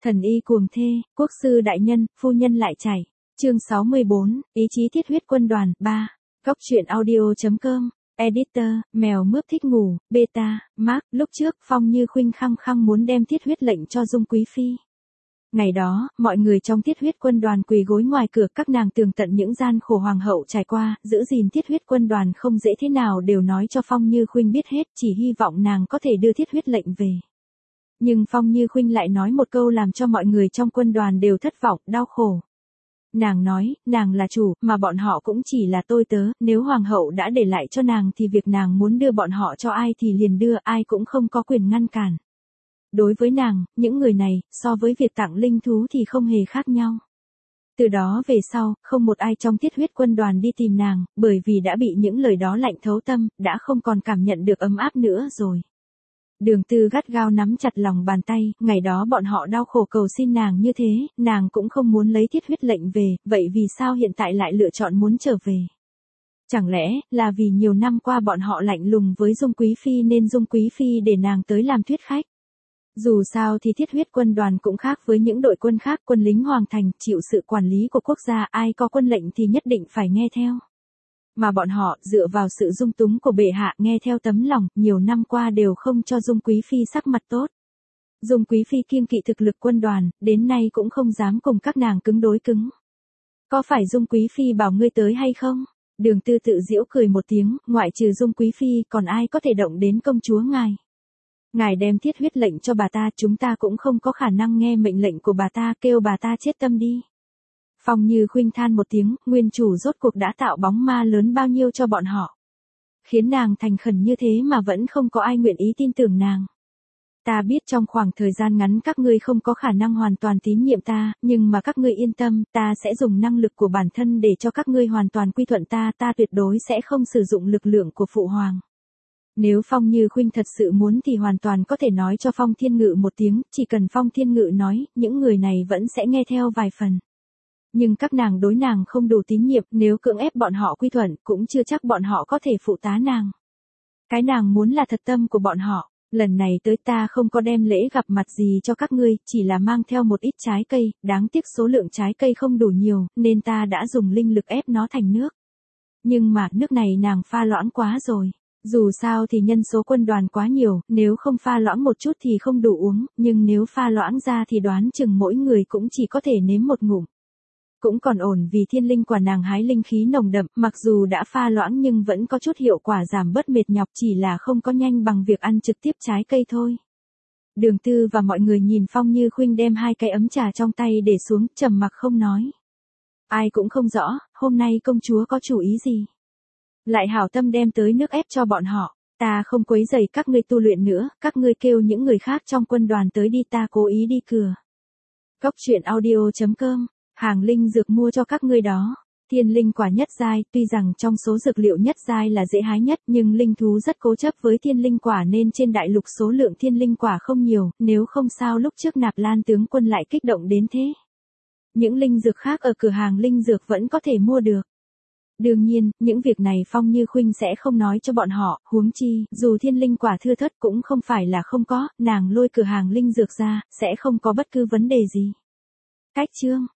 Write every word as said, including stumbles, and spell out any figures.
Thần y cuồng thê, quốc sư đại nhân, phu nhân lại chảy. Chương sáu mươi bốn, ý chí thiết huyết quân đoàn, ba. Góc truyện audio.com, Editor, mèo mướp thích ngủ, beta, Mark, lúc trước Phong Như Khuynh khăng khăng muốn đem thiết huyết lệnh cho Dung Quý Phi. Ngày đó, mọi người trong thiết huyết quân đoàn quỳ gối ngoài cửa, các nàng tường tận những gian khổ hoàng hậu trải qua, giữ gìn thiết huyết quân đoàn không dễ thế nào đều nói cho Phong Như Khuynh biết hết, chỉ hy vọng nàng có thể đưa thiết huyết lệnh về. Nhưng Phong Như Khuynh lại nói một câu làm cho mọi người trong quân đoàn đều thất vọng, đau khổ. Nàng nói, nàng là chủ, mà bọn họ cũng chỉ là tôi tớ, nếu hoàng hậu đã để lại cho nàng thì việc nàng muốn đưa bọn họ cho ai thì liền đưa, ai cũng không có quyền ngăn cản. Đối với nàng, những người này, so với việc tặng linh thú thì không hề khác nhau. Từ đó về sau, không một ai trong thiết huyết quân đoàn đi tìm nàng, bởi vì đã bị những lời đó lạnh thấu tâm, đã không còn cảm nhận được ấm áp nữa rồi. Đường Tư gắt gao nắm chặt lòng bàn tay, ngày đó bọn họ đau khổ cầu xin nàng như thế, nàng cũng không muốn lấy thiết huyết lệnh về, vậy vì sao hiện tại lại lựa chọn muốn trở về? Chẳng lẽ, là vì nhiều năm qua bọn họ lạnh lùng với Dung Quý Phi nên Dung Quý Phi để nàng tới làm thuyết khách? Dù sao thì thiết huyết quân đoàn cũng khác với những đội quân khác, quân lính hoàng thành, chịu sự quản lý của quốc gia, ai có quân lệnh thì nhất định phải nghe theo. Mà bọn họ, dựa vào sự dung túng của bệ hạ nghe theo tấm lòng, nhiều năm qua đều không cho Dung Quý Phi sắc mặt tốt. Dung Quý Phi kiêng kỵ thực lực quân đoàn, đến nay cũng không dám cùng các nàng cứng đối cứng. Có phải Dung Quý Phi bảo ngươi tới hay không? Đường Tư tự giễu cười một tiếng, ngoại trừ Dung Quý Phi còn ai có thể động đến công chúa ngài. Ngài đem thiết huyết lệnh cho bà ta, chúng ta cũng không có khả năng nghe mệnh lệnh của bà ta, kêu bà ta chết tâm đi. Phong Như Khuynh than một tiếng, nguyên chủ rốt cuộc đã tạo bóng ma lớn bao nhiêu cho bọn họ. Khiến nàng thành khẩn như thế mà vẫn không có ai nguyện ý tin tưởng nàng. Ta biết trong khoảng thời gian ngắn các ngươi không có khả năng hoàn toàn tín nhiệm ta, nhưng mà các ngươi yên tâm, ta sẽ dùng năng lực của bản thân để cho các ngươi hoàn toàn quy thuận ta, ta tuyệt đối sẽ không sử dụng lực lượng của phụ hoàng. Nếu Phong Như Khuynh thật sự muốn thì hoàn toàn có thể nói cho Phong Thiên Ngự một tiếng, chỉ cần Phong Thiên Ngự nói, những người này vẫn sẽ nghe theo vài phần. Nhưng các nàng đối nàng không đủ tín nhiệm, nếu cưỡng ép bọn họ quy thuận, cũng chưa chắc bọn họ có thể phụ tá nàng. Cái nàng muốn là thật tâm của bọn họ, lần này tới ta không có đem lễ gặp mặt gì cho các ngươi, chỉ là mang theo một ít trái cây, đáng tiếc số lượng trái cây không đủ nhiều, nên ta đã dùng linh lực ép nó thành nước. Nhưng mà, nước này nàng pha loãng quá rồi. Dù sao thì nhân số quân đoàn quá nhiều, nếu không pha loãng một chút thì không đủ uống, nhưng nếu pha loãng ra thì đoán chừng mỗi người cũng chỉ có thể nếm một ngụm. Cũng còn ổn vì thiên linh quả nàng hái linh khí nồng đậm, mặc dù đã pha loãng nhưng vẫn có chút hiệu quả giảm bớt mệt nhọc, chỉ là không có nhanh bằng việc ăn trực tiếp trái cây thôi. Đường Tư và mọi người nhìn Phong Như Khuynh đem hai cái ấm trà trong tay để xuống, trầm mặc không nói. Ai cũng không rõ, hôm nay công chúa có chủ ý gì. Lại hảo tâm đem tới nước ép cho bọn họ, ta không quấy rầy các ngươi tu luyện nữa, các ngươi kêu những người khác trong quân đoàn tới đi, ta cố ý đi cửa. Góc truyện audio.com, hàng linh dược mua cho các ngươi đó. Thiên linh quả nhất giai, tuy rằng trong số dược liệu nhất giai là dễ hái nhất, nhưng linh thú rất cố chấp với thiên linh quả nên trên đại lục số lượng thiên linh quả không nhiều, nếu không sao lúc trước Nạp Lan tướng quân lại kích động đến thế. Những linh dược khác ở cửa hàng linh dược vẫn có thể mua được. Đương nhiên, những việc này Phong Như Khuynh sẽ không nói cho bọn họ, huống chi, dù thiên linh quả thưa thớt cũng không phải là không có, nàng lôi cửa hàng linh dược ra, sẽ không có bất cứ vấn đề gì. Cách chương